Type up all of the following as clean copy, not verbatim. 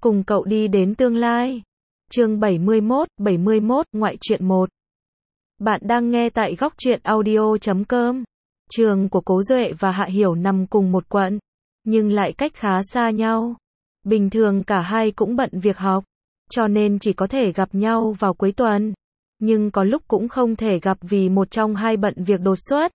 Cùng cậu đi đến tương lai. Chương 71 ngoại truyện 1. Bạn đang nghe tại góc truyện audio.com. Trường của Cố Duệ và Hạ Hiểu nằm cùng một quận, nhưng lại cách khá xa nhau. Bình thường cả hai cũng bận việc học, cho nên chỉ có thể gặp nhau vào cuối tuần. Nhưng có lúc cũng không thể gặp vì một trong hai bận việc đột xuất.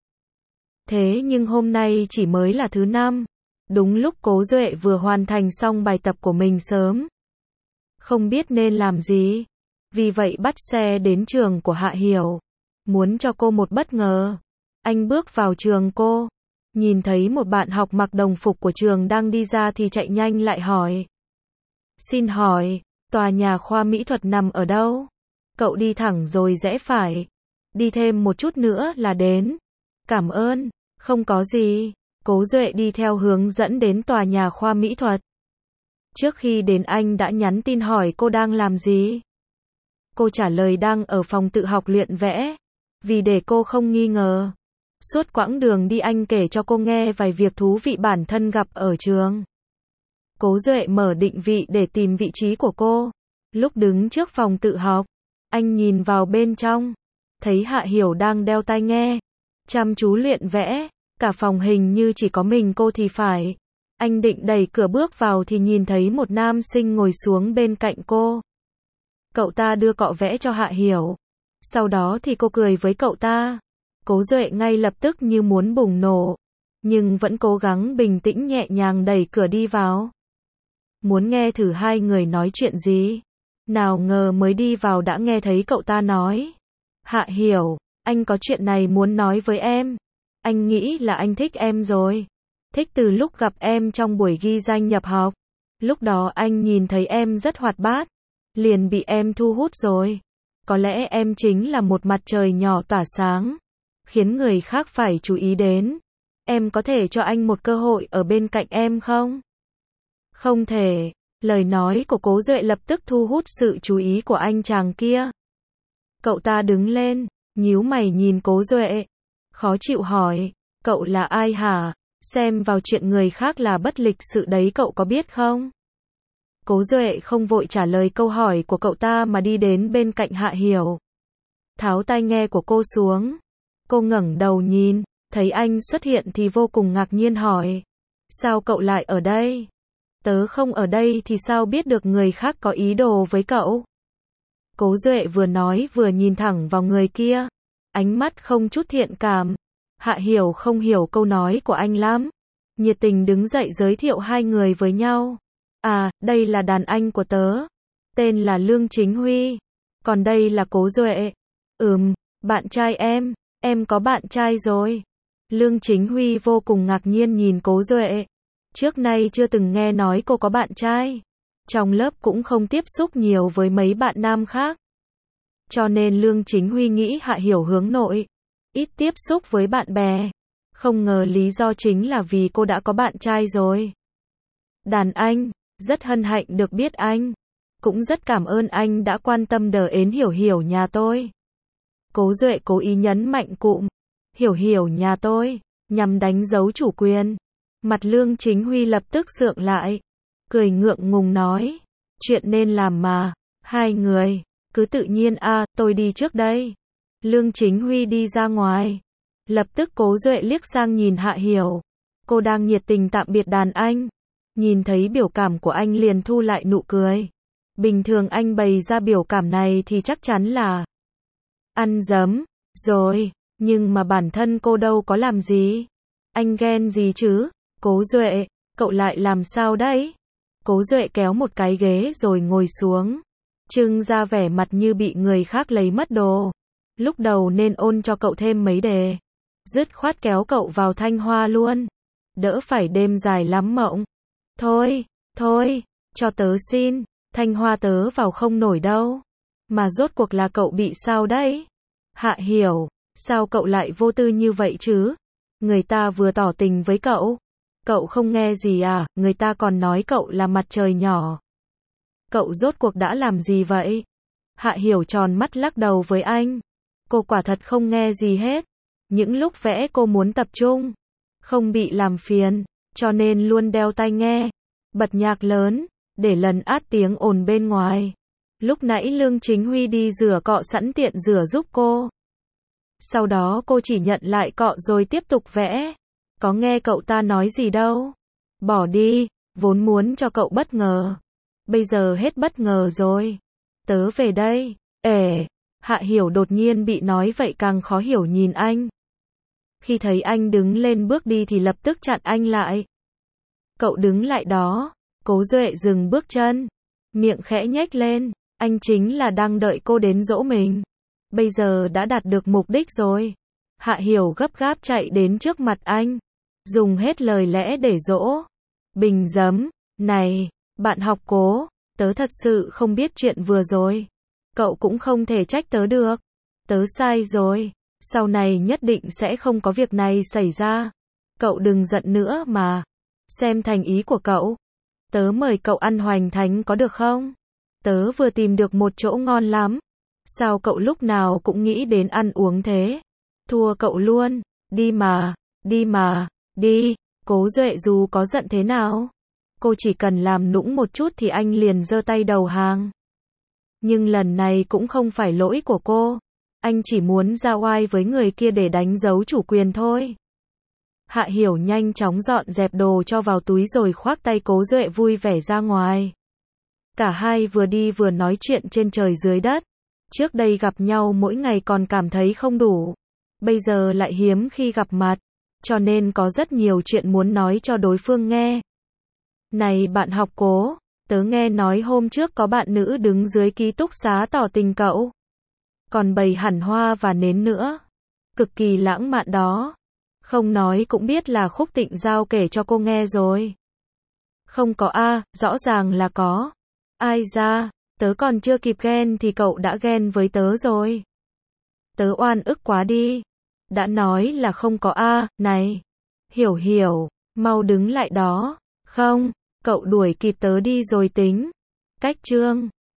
Thế nhưng hôm nay chỉ mới là thứ năm. Đúng lúc Cố Duệ vừa hoàn thành xong bài tập của mình sớm. Không biết nên làm gì. Vì vậy bắt xe đến trường của Hạ Hiểu. Muốn cho cô một bất ngờ. Anh bước vào trường cô. Nhìn thấy một bạn học mặc đồng phục của trường đang đi ra thì chạy nhanh lại hỏi. Xin hỏi, tòa nhà khoa mỹ thuật nằm ở đâu? Cậu đi thẳng rồi rẽ phải. Đi thêm một chút nữa là đến. Cảm ơn, không có gì. Cố Duệ đi theo hướng dẫn đến tòa nhà khoa mỹ thuật. Trước khi đến anh đã nhắn tin hỏi cô đang làm gì. Cô trả lời đang ở phòng tự học luyện vẽ. Vì để cô không nghi ngờ. Suốt quãng đường đi anh kể cho cô nghe vài việc thú vị bản thân gặp ở trường. Cố Duệ mở định vị để tìm vị trí của cô. Lúc đứng trước phòng tự học, anh nhìn vào bên trong. Thấy Hạ Hiểu đang đeo tai nghe. Chăm chú luyện vẽ. Cả phòng hình như chỉ có mình cô thì phải. Anh định đẩy cửa bước vào thì nhìn thấy một nam sinh ngồi xuống bên cạnh cô. Cậu ta đưa cọ vẽ cho Hạ Hiểu. Sau đó thì cô cười với cậu ta. Cố Duệ ngay lập tức như muốn bùng nổ. Nhưng vẫn cố gắng bình tĩnh nhẹ nhàng đẩy cửa đi vào. Muốn nghe thử hai người nói chuyện gì. Nào ngờ mới đi vào đã nghe thấy cậu ta nói. Hạ Hiểu, anh có chuyện này muốn nói với em. Anh nghĩ là anh thích em rồi. Thích từ lúc gặp em trong buổi ghi danh nhập học. Lúc đó anh nhìn thấy em rất hoạt bát. Liền bị em thu hút rồi. Có lẽ em chính là một mặt trời nhỏ tỏa sáng. Khiến người khác phải chú ý đến. Em có thể cho anh một cơ hội ở bên cạnh em không? Không thể. Lời nói của Cố Duệ lập tức thu hút sự chú ý của anh chàng kia. Cậu ta đứng lên, nhíu mày nhìn Cố Duệ. Khó chịu hỏi, cậu là ai hả? Xem vào chuyện người khác là bất lịch sự đấy cậu có biết không? Cố Duệ không vội trả lời câu hỏi của cậu ta mà đi đến bên cạnh Hạ Hiểu. Tháo tai nghe của cô xuống. Cô ngẩng đầu nhìn, thấy anh xuất hiện thì vô cùng ngạc nhiên hỏi. Sao cậu lại ở đây? Tớ không ở đây thì sao biết được người khác có ý đồ với cậu? Cố Duệ vừa nói vừa nhìn thẳng vào người kia. Ánh mắt không chút thiện cảm. Hạ Hiểu không hiểu câu nói của anh lắm. Nhiệt tình đứng dậy giới thiệu hai người với nhau. À, đây là đàn anh của tớ. Tên là Lương Chính Huy. Còn đây là Cố Duệ. Bạn trai em có bạn trai rồi. Lương Chính Huy vô cùng ngạc nhiên nhìn Cố Duệ. Trước nay chưa từng nghe nói cô có bạn trai. Trong lớp cũng không tiếp xúc nhiều với mấy bạn nam khác. Cho nên Lương Chính Huy nghĩ Hạ Hiểu hướng nội. Ít tiếp xúc với bạn bè. Không ngờ lý do chính là vì cô đã có bạn trai rồi. Đàn anh, rất hân hạnh được biết anh. Cũng rất cảm ơn anh đã quan tâm đến Hiểu Hiểu nhà tôi. Cố Duệ cố ý nhấn mạnh cụm Hiểu Hiểu nhà tôi, nhằm đánh dấu chủ quyền. Mặt Lương Chính Huy lập tức sượng lại. Cười ngượng ngùng nói. Chuyện nên làm mà. Hai người, cứ tự nhiên tôi đi trước đây. Lương Chính Huy đi ra ngoài. Lập tức Cố Duệ liếc sang nhìn Hạ Hiểu. Cô đang nhiệt tình tạm biệt đàn anh. Nhìn thấy biểu cảm của anh liền thu lại nụ cười. Bình thường anh bày ra biểu cảm này thì chắc chắn là ăn dấm rồi. Nhưng mà bản thân cô đâu có làm gì. Anh ghen gì chứ? Cố Duệ, cậu lại làm sao đấy? Cố Duệ kéo một cái ghế rồi ngồi xuống. Trưng ra vẻ mặt như bị người khác lấy mất đồ. Lúc đầu nên ôn cho cậu thêm mấy đề. Dứt khoát kéo cậu vào Thanh Hoa luôn. Đỡ phải đêm dài lắm mộng. Thôi, cho tớ xin. Thanh Hoa tớ vào không nổi đâu. Mà rốt cuộc là cậu bị sao đấy? Hạ Hiểu, sao cậu lại vô tư như vậy chứ? Người ta vừa tỏ tình với cậu. Cậu không nghe gì à? Người ta còn nói cậu là mặt trời nhỏ. Cậu rốt cuộc đã làm gì vậy? Hạ Hiểu tròn mắt lắc đầu với anh. Cô quả thật không nghe gì hết. Những lúc vẽ cô muốn tập trung, không bị làm phiền, cho nên luôn đeo tai nghe, bật nhạc lớn. để lấn át tiếng ồn bên ngoài. Lúc nãy Lương Chính Huy đi rửa cọ sẵn tiện rửa giúp cô. Sau đó cô chỉ nhận lại cọ rồi tiếp tục vẽ. Có nghe cậu ta nói gì đâu. Bỏ đi, vốn muốn cho cậu bất ngờ. Bây giờ hết bất ngờ rồi. Tớ về đây. Hạ Hiểu đột nhiên bị nói vậy càng khó hiểu nhìn anh. Khi thấy anh đứng lên bước đi thì lập tức chặn anh lại. Cậu đứng lại đó. Cố Duệ dừng bước chân. Miệng khẽ nhếch lên. Anh chính là đang đợi cô đến dỗ mình. Bây giờ đã đạt được mục đích rồi. Hạ Hiểu gấp gáp chạy đến trước mặt anh. Dùng hết lời lẽ để dỗ. Bình giấm. Này, bạn học Cố. Tớ thật sự không biết chuyện vừa rồi. Cậu cũng không thể trách tớ được. Tớ sai rồi. Sau này nhất định sẽ không có việc này xảy ra. Cậu đừng giận nữa mà. Xem thành ý của cậu. Tớ mời cậu ăn hoành thánh có được không? Tớ vừa tìm được một chỗ ngon lắm. Sao cậu lúc nào cũng nghĩ đến ăn uống thế? Thua cậu luôn. Đi mà, đi mà, đi. Cố Duệ dù có giận thế nào, cô chỉ cần làm nũng một chút thì anh liền giơ tay đầu hàng. Nhưng lần này cũng không phải lỗi của cô. Anh chỉ muốn ra oai với người kia để đánh dấu chủ quyền thôi. Hạ Hiểu nhanh chóng dọn dẹp đồ cho vào túi rồi khoác tay Cố Duệ vui vẻ ra ngoài. Cả hai vừa đi vừa nói chuyện trên trời dưới đất. Trước đây gặp nhau mỗi ngày còn cảm thấy không đủ. Bây giờ lại hiếm khi gặp mặt. Cho nên có rất nhiều chuyện muốn nói cho đối phương nghe. Này bạn học Cố, tớ nghe nói hôm trước có bạn nữ đứng dưới ký túc xá tỏ tình cậu. Còn bày hẳn hoa và nến nữa. Cực kỳ lãng mạn đó. Không nói cũng biết là Khúc Tịnh Giao kể cho cô nghe rồi. Không có a, rõ ràng là có. Ai da, tớ còn chưa kịp ghen thì cậu đã ghen với tớ rồi. Tớ oan ức quá đi. Đã nói là không có a, này. Hiểu, mau đứng lại đó. Không, cậu đuổi kịp tớ đi rồi tính. Cách chương